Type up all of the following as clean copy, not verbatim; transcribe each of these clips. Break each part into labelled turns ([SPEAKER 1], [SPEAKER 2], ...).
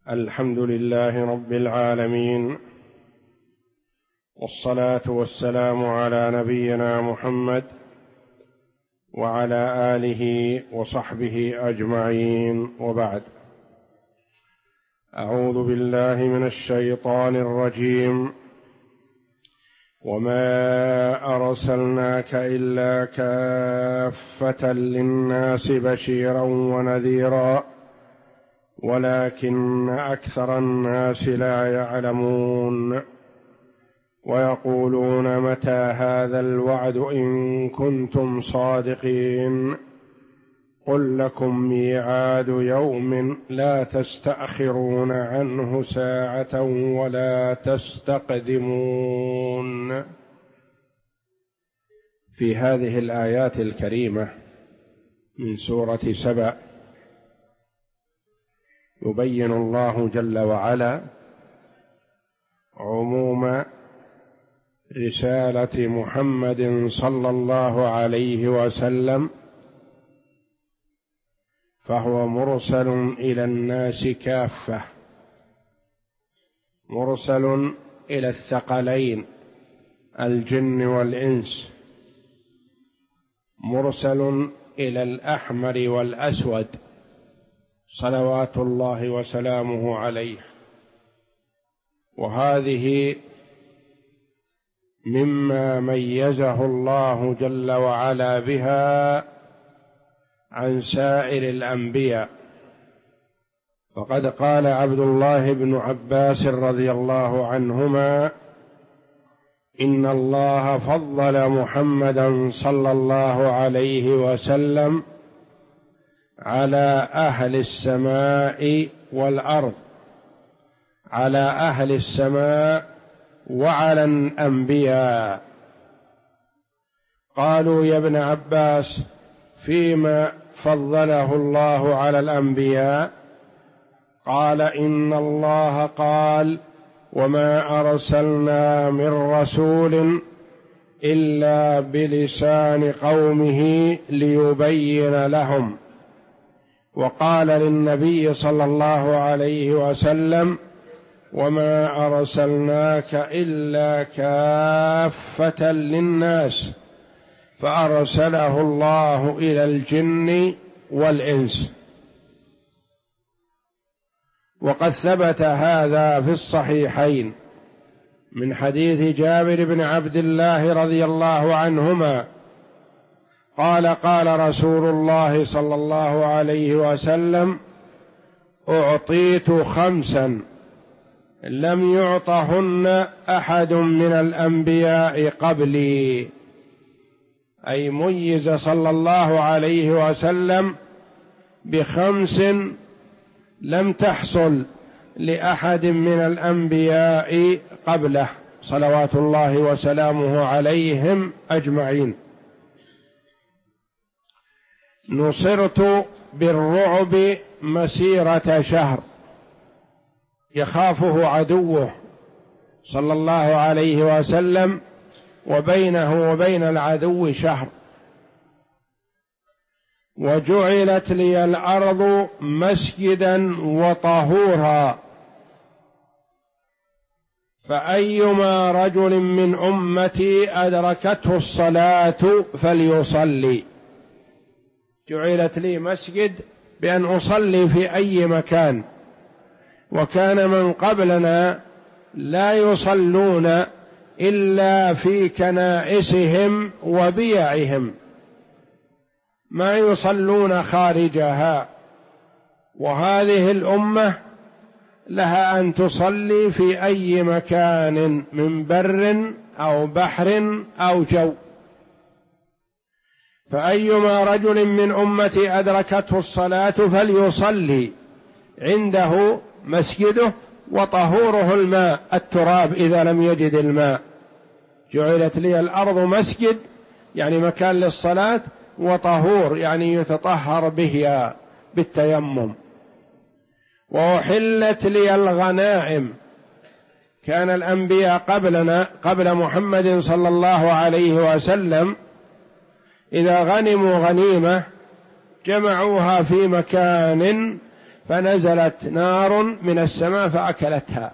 [SPEAKER 1] الحمد لله رب العالمين، والصلاة والسلام على نبينا محمد وعلى آله وصحبه أجمعين، وبعد. أعوذ بالله من الشيطان الرجيم. وما أرسلناك إلا كافة للناس بشيرا ونذيرا ولكن أكثر الناس لا يعلمون. ويقولون متى هذا الوعد إن كنتم صادقين. قل لكم ميعاد يوم لا تستأخرون عنه ساعة ولا تستقدمون. في هذه الآيات الكريمة من سورة سبأ يبين الله جل وعلا عموم رسالة محمد صلى الله عليه وسلم، فهو مرسل إلى الناس كافة، مرسل إلى الثقلين الجن والإنس، مرسل إلى الأحمر والأسود صلوات الله وسلامه عليه. وهذه مما ميزه الله جل وعلا بها عن سائر الأنبياء. فقد قال عبد الله بن عباس رضي الله عنهما: إن الله فضل محمدا صلى الله عليه وسلم على أهل السماء والأرض، على أهل السماء وعلى الأنبياء. قالوا يا ابن عباس فيما فضله الله على الأنبياء؟ قال: إن الله قال: وما أرسلنا من رسول إلا بلسان قومه ليبين لهم. وقال للنبي صلى الله عليه وسلم: وما أرسلناك إلا كافة للناس، فأرسله الله إلى الجن والإنس. وقد ثبت هذا في الصحيحين من حديث جابر بن عبد الله رضي الله عنهما قال: قال رسول الله صلى الله عليه وسلم: أعطيت 5 لم يعطهن أحد من الأنبياء قبلي. أي ميز صلى الله عليه وسلم ب5 لم تحصل لأحد من الأنبياء قبله صلوات الله وسلامه عليهم أجمعين. نصرت بالرعب مسيرة شهر، يخافه عدوه صلى الله عليه وسلم، وبينه وبين العدو شهر. وجعلت لي الأرض مسجدا وطهورا، فأيما رجل من أمتي أدركته الصلاة فليصلي. جعلت لي مسجد بأن أصلي في أي مكان، وكان من قبلنا لا يصلون إلا في كنائسهم وبيعهم، ما يصلون خارجها. وهذه الأمة لها أن تصلي في أي مكان من بر أو بحر أو جو. فأيما رجل من أمتي أدركته الصلاة فليصلي، عنده مسجده وطهوره الماء، التراب إذا لم يجد الماء. جعلت لي الأرض مسجد يعني مكان للصلاة، وطهور يعني يتطهر به بالتيمم. وأحلت لي الغنائم. كان الأنبياء قبلنا قبل محمد صلى الله عليه وسلم إذا غنموا غنيمة جمعوها في مكان فنزلت نار من السماء فأكلتها،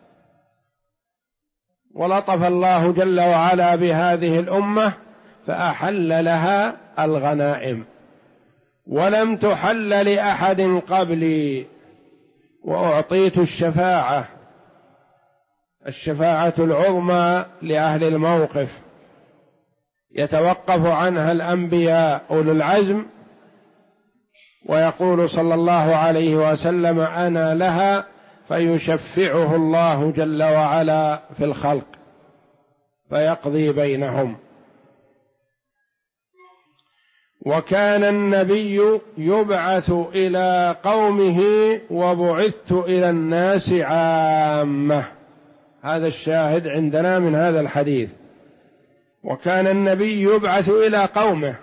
[SPEAKER 1] ولطف الله جل وعلا بهذه الأمة فأحل لها الغنائم، ولم تحل لأحد قبلي، وأعطيت الشفاعة العظمى لأهل الموقف يتوقف عنها الأنبياء أولو العزم، ويقول صلى الله عليه وسلم أنا لها، فيشفعه الله جل وعلا في الخلق فيقضي بينهم. وكان النبي يبعث إلى قومه وبعثت إلى الناس عامة، هذا الشاهد عندنا من هذا الحديث. وكان النبي يبعث إلى قومه،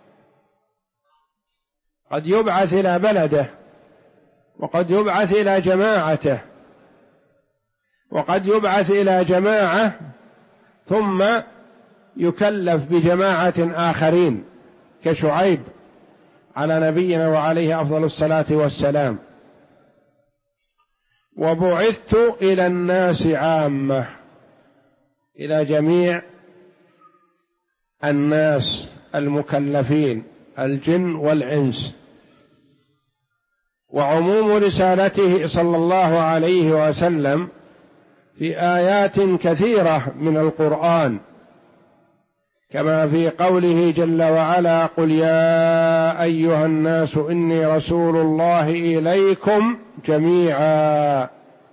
[SPEAKER 1] قد يبعث إلى بلده، وقد يبعث إلى جماعته، وقد يبعث إلى جماعة ثم يكلف بجماعة آخرين كشعيب على نبينا وعليه أفضل الصلاة والسلام. وبعثت إلى الناس عامة، إلى جميع الناس المكلفين الجن والإنس. وعموم رسالته صلى الله عليه وسلم في آيات كثيرة من القرآن، كما في قوله جل وعلا قل يا أيها الناس إني رسول الله إليكم جميعا.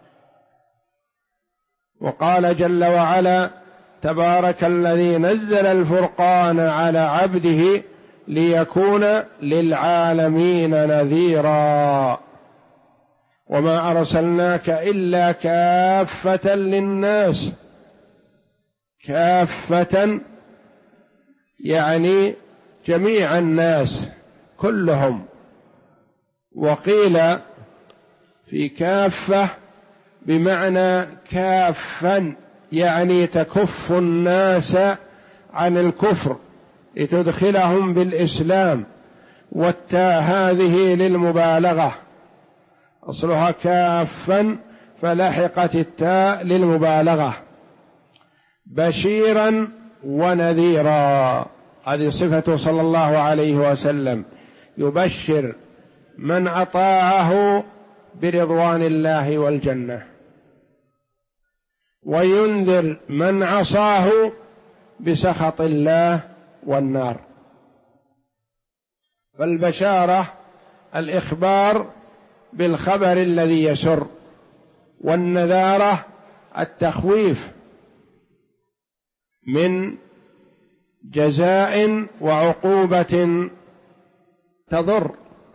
[SPEAKER 1] وقال جل وعلا تبارك الذي نزل الفرقان على عبده ليكون للعالمين نذيرا وما أرسلناك إلا كافة للناس. كافة يعني جميع الناس كلهم. وقيل في كافة بمعنى كافا يعني تكف الناس عن الكفر لتدخلهم بالإسلام، والتاء هذه للمبالغة، أصلها كافا فلحقت التاء للمبالغة. بشيرا ونذيرا، هذه صفته صلى الله عليه وسلم، يبشر من أطاعه برضوان الله والجنة، وينذر من عصاه بسخط الله والنار. فالبشارة الإخبار بالخبر الذي يسر، والنذارة التخويف من جزاء وعقوبة تضر.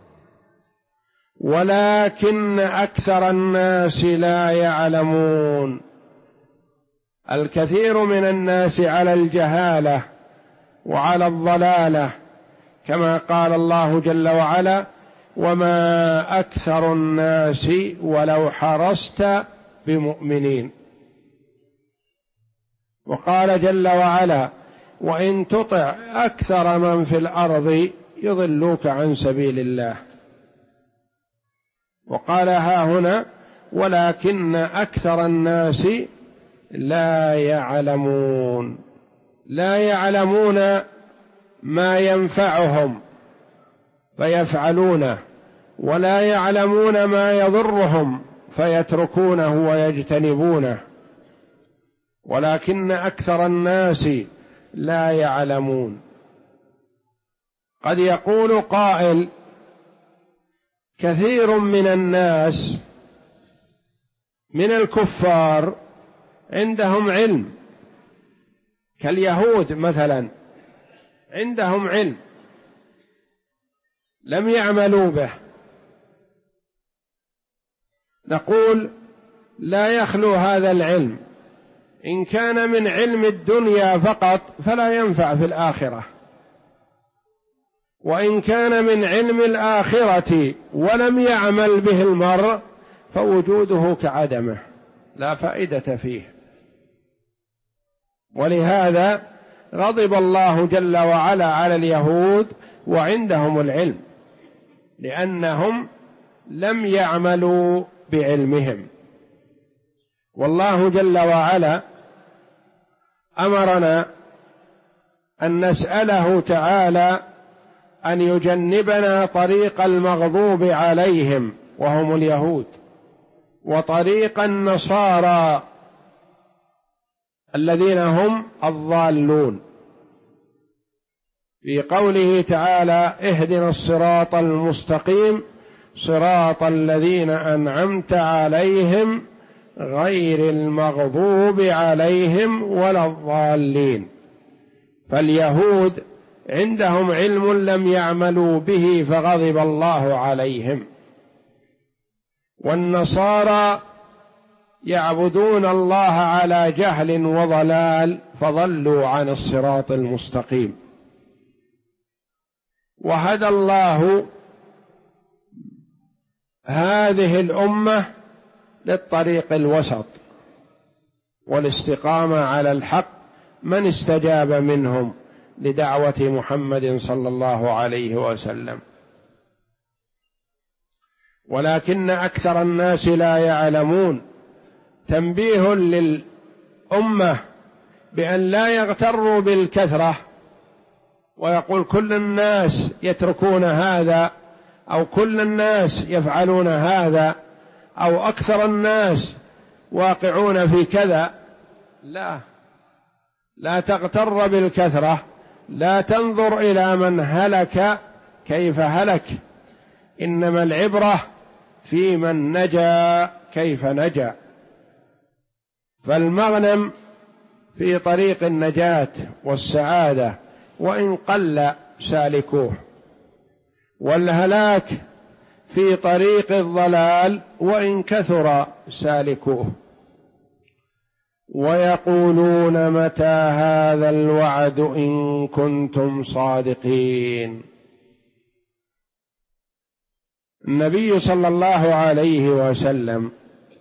[SPEAKER 1] ولكن أكثر الناس لا يعلمون، الكثير من الناس على الجهالة وعلى الضلالة، كما قال الله جل وعلا وما أكثر الناس ولو حرصت بمؤمنين. وقال جل وعلا وإن تطع أكثر من في الأرض يضلوك عن سبيل الله. وقال ها هنا ولكن أكثر الناس لا يعلمون، لا يعلمون ما ينفعهم فيفعلونه، ولا يعلمون ما يضرهم فيتركونه ويجتنبونه. ولكن أكثر الناس لا يعلمون. قد يقول قائل كثير من الناس من الكفار عندهم علم، كاليهود مثلا عندهم علم لم يعملوا به. نقول لا يخلو هذا العلم، إن كان من علم الدنيا فقط فلا ينفع في الآخرة، وإن كان من علم الآخرة ولم يعمل به المرء فوجوده كعدمه لا فائدة فيه. ولهذا غضب الله جل وعلا على اليهود وعندهم العلم، لأنهم لم يعملوا بعلمهم. والله جل وعلا أمرنا أن نسأله تعالى أن يجنبنا طريق المغضوب عليهم وهم اليهود، وطريق النصارى الذين هم الضالون، في قوله تعالى: اهدنا الصراط المستقيم صراط الذين أنعمت عليهم غير المغضوب عليهم ولا الضالين. فاليهود عندهم علم لم يعملوا به فغضب الله عليهم، والنصارى يعبدون الله على جهل وضلال فضلوا عن الصراط المستقيم. وهدى الله هذه الأمة للطريق الوسط والاستقامة على الحق من استجاب منهم لدعوة محمد صلى الله عليه وسلم. ولكن أكثر الناس لا يعلمون. تنبيه للأمة بأن لا يغتروا بالكثرة ويقول كل الناس يتركون هذا، أو كل الناس يفعلون هذا، أو أكثر الناس واقعون في كذا. لا تغتر بالكثرة، لا تنظر إلى من هلك كيف هلك، إنما العبرة في من نجا كيف نجا. فالمغنم في طريق النجاة والسعادة وإن قل سالكوه، والهلاك في طريق الضلال وإن كثر سالكوه. ويقولون متى هذا الوعد إن كنتم صادقين. النبي صلى الله عليه وسلم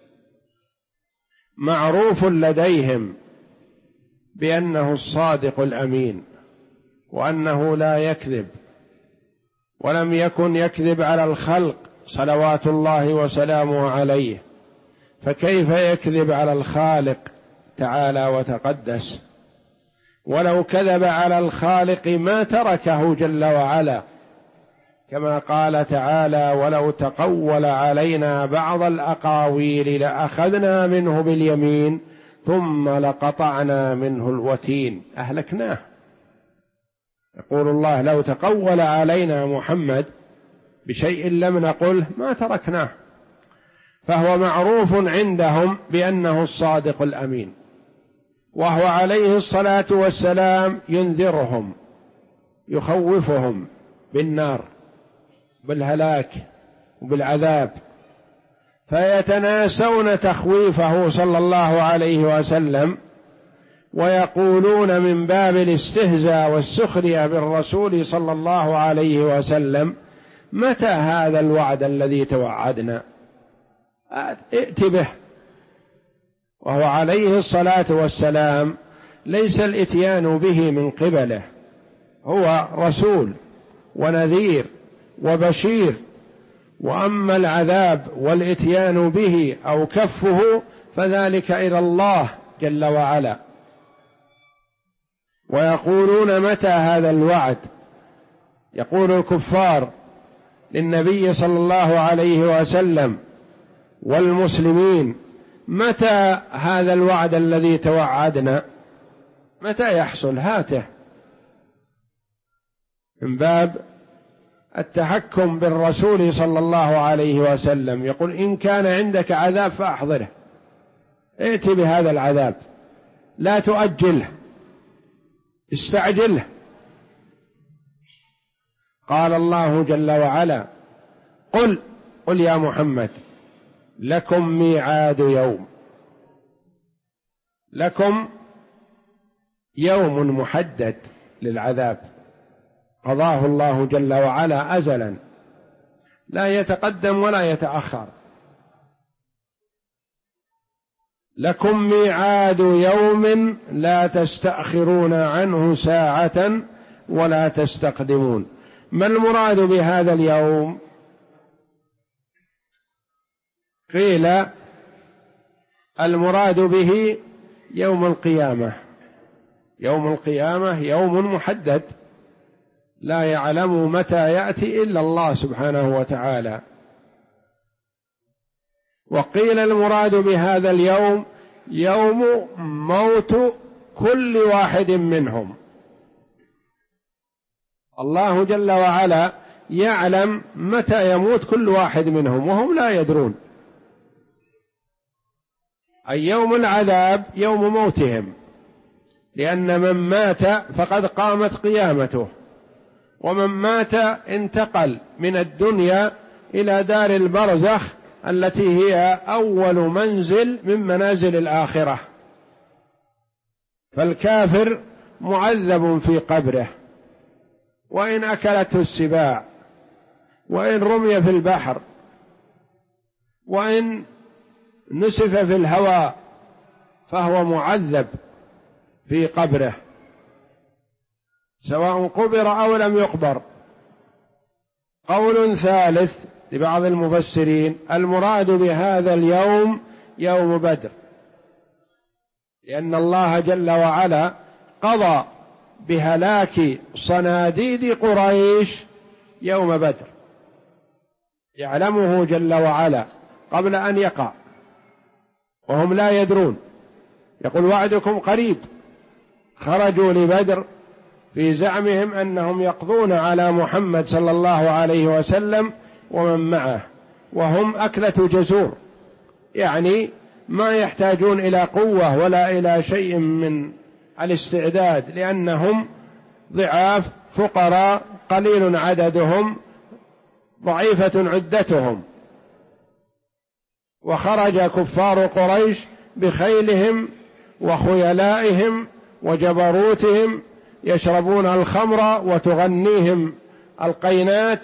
[SPEAKER 1] معروف لديهم بأنه الصادق الأمين، وأنه لا يكذب، ولم يكن يكذب على الخلق صلوات الله وسلامه عليه، فكيف يكذب على الخالق تعالى وتقدس؟ ولو كذب على الخالق ما تركه جل وعلا، كما قال تعالى: ولو تقول علينا بعض الأقاويل لأخذنا منه باليمين ثم لقطعنا منه الوتين. أهلكناه. يقول الله: لو تقول علينا محمد بشيء لم نقله ما تركناه. فهو معروف عندهم بأنه الصادق الأمين، وهو عليه الصلاة والسلام ينذرهم، يخوفهم بالنار، بالهلاك وبالعذاب، فيتناسون تخويفه صلى الله عليه وسلم، ويقولون من باب الاستهزاء والسخرية بالرسول صلى الله عليه وسلم: متى هذا الوعد الذي توعدنا؟ ائت به. وهو عليه الصلاة والسلام ليس الإتيان به من قبله، هو رسول ونذير وبشير، وأما العذاب والإتيان به أو كفه فذلك إلى الله جل وعلا. ويقولون متى هذا الوعد؟ يقول الكفار للنبي صلى الله عليه وسلم والمسلمين: متى هذا الوعد الذي توعدنا؟ متى يحصل؟ هاته، من باب التحكم بالرسول صلى الله عليه وسلم. يقول: إن كان عندك عذاب فأحضره، ائت بهذا العذاب، لا تؤجله، استعجله. قال الله جل وعلا: قل يا محمد لكم ميعاد يوم، لكم يوم محدد للعذاب قضاه الله جل وعلا أزلا، لا يتقدم ولا يتأخر. لكم ميعاد يوم لا تستأخرون عنه ساعة ولا تستقدمون. ما المراد بهذا اليوم؟ قيل المراد به يوم القيامة. يوم القيامة يوم محدد لا يعلم متى يأتي إلا الله سبحانه وتعالى. وقيل المراد بهذا اليوم يوم موت كل واحد منهم. الله جل وعلا يعلم متى يموت كل واحد منهم وهم لا يدرون. أي يوم العذاب يوم موتهم، لأن من مات فقد قامت قيامته، ومن مات انتقل من الدنيا إلى دار البرزخ التي هي أول منزل من منازل الآخرة. فالكافر معذب في قبره، وإن أكلته السباع، وإن رمي في البحر، وإن نسف في الهواء، فهو معذب في قبره سواء قبر أو لم يقبر. قول ثالث لبعض المفسرين المراد بهذا اليوم يوم بدر، لأن الله جل وعلا قضى بهلاك صناديد قريش يوم بدر، يعلمه جل وعلا قبل أن يقع وهم لا يدرون. يقول وعدكم قريب. خرجوا لبدر في زعمهم أنهم يقضون على محمد صلى الله عليه وسلم ومن معه، وهم أكلة جزور، يعني ما يحتاجون إلى قوة ولا إلى شيء من الاستعداد، لأنهم ضعاف فقراء قليل عددهم ضعيفة عدتهم. وخرج كفار قريش بخيلهم وخيلائهم وجبروتهم يشربون الخمر وتغنيهم القينات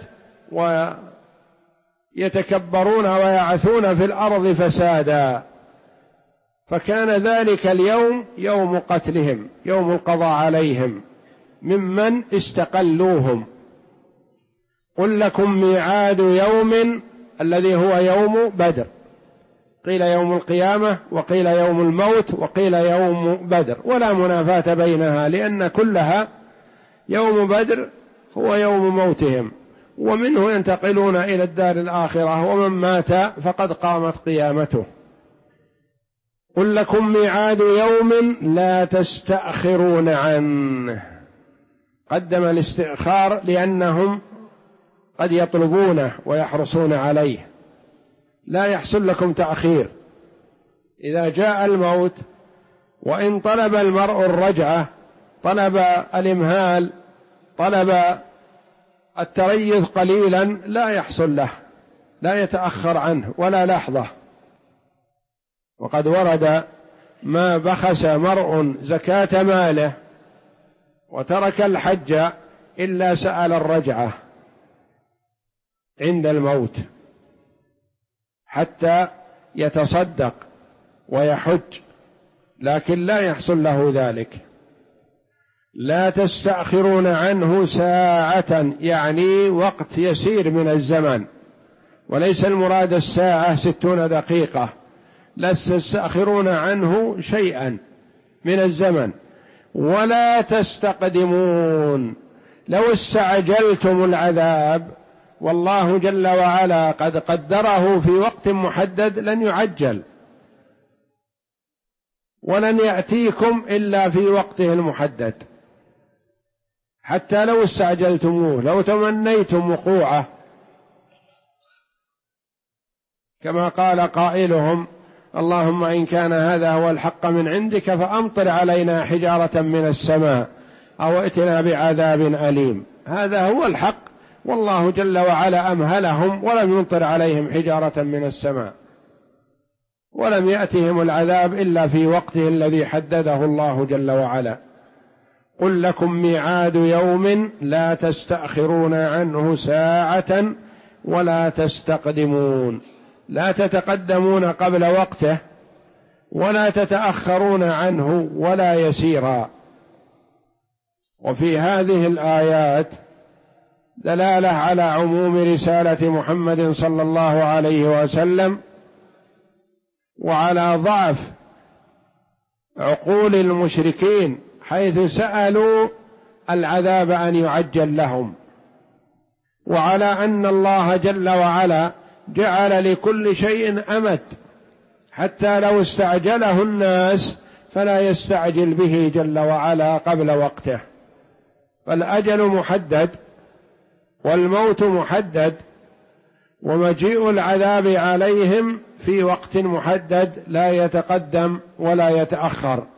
[SPEAKER 1] ويتكبرون ويعثون في الأرض فسادا. فكان ذلك اليوم يوم قتلهم، يوم القضاء عليهم ممن استقلوهم. قل لكم ميعاد يوم الذي هو يوم بدر، قيل يوم القيامة، وقيل يوم الموت، وقيل يوم بدر، ولا منافاة بينها، لأن كلها يوم بدر هو يوم موتهم، ومنه ينتقلون إلى الدار الآخرة، ومن مات فقد قامت قيامته. قل لكم ميعاد يوم لا تستأخرون عنه. قدم الاستئخار لأنهم قد يطلبونه ويحرصون عليه. لا يحصل لكم تأخير إذا جاء الموت، وإن طلب المرء الرجعة، طلب الإمهال، طلب التريث قليلا، لا يحصل له، لا يتأخر عنه ولا لحظة. وقد ورد ما بخس مرء زكاة ماله وترك الحج إلا سأل الرجعة عند الموت حتى يتصدق ويحج، لكن لا يحصل له ذلك. لا تستأخرون عنه ساعة، يعني وقت يسير من الزمن، وليس المراد الساعة 60 دقيقة، لا تستأخرون عنه شيئا من الزمن. ولا تستقدمون، لو استعجلتم العذاب والله جل وعلا قد قدره في وقت محدد لن يعجل، ولن يأتيكم إلا في وقته المحدد. حتى لو استعجلتموه، لو تمنيتم وقوعه، كما قال قائلهم اللهم إن كان هذا هو الحق من عندك فأمطر علينا حجارة من السماء أو ائتنا بعذاب أليم. هذا هو الحق، والله جل وعلا أمهلهم ولم يمطر عليهم حجارة من السماء، ولم يأتهم العذاب إلا في وقته الذي حدده الله جل وعلا. قل لكم ميعاد يوم لا تستأخرون عنه ساعة ولا تستقدمون، لا تتقدمون قبل وقته ولا تتأخرون عنه ولا يسيرا. وفي هذه الآيات دلالة على عموم رسالة محمد صلى الله عليه وسلم وعلى ضعف عقول المشركين حيث سألوا العذاب أن يعجل لهم، وعلى أن الله جل وعلا جعل لكل شيء أمد، حتى لو استعجله الناس فلا يستعجل به جل وعلا قبل وقته، فالأجل محدد والموت محدد، ومجيء العذاب عليهم في وقت محدد لا يتقدم ولا يتأخر.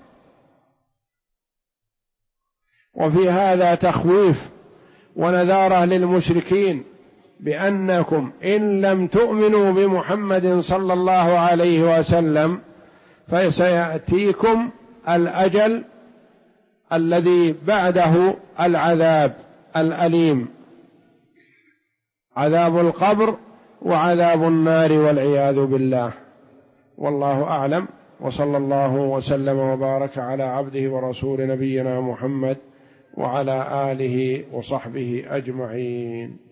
[SPEAKER 1] وفي هذا تخويف ونذارة للمشركين بأنكم إن لم تؤمنوا بمحمد صلى الله عليه وسلم فسيأتيكم الأجل الذي بعده العذاب الأليم، عذاب القبر وعذاب النار والعياذ بالله. والله أعلم، وصلى الله وسلم وبارك على عبده ورسول نبينا محمد وعلى آله وصحبه أجمعين.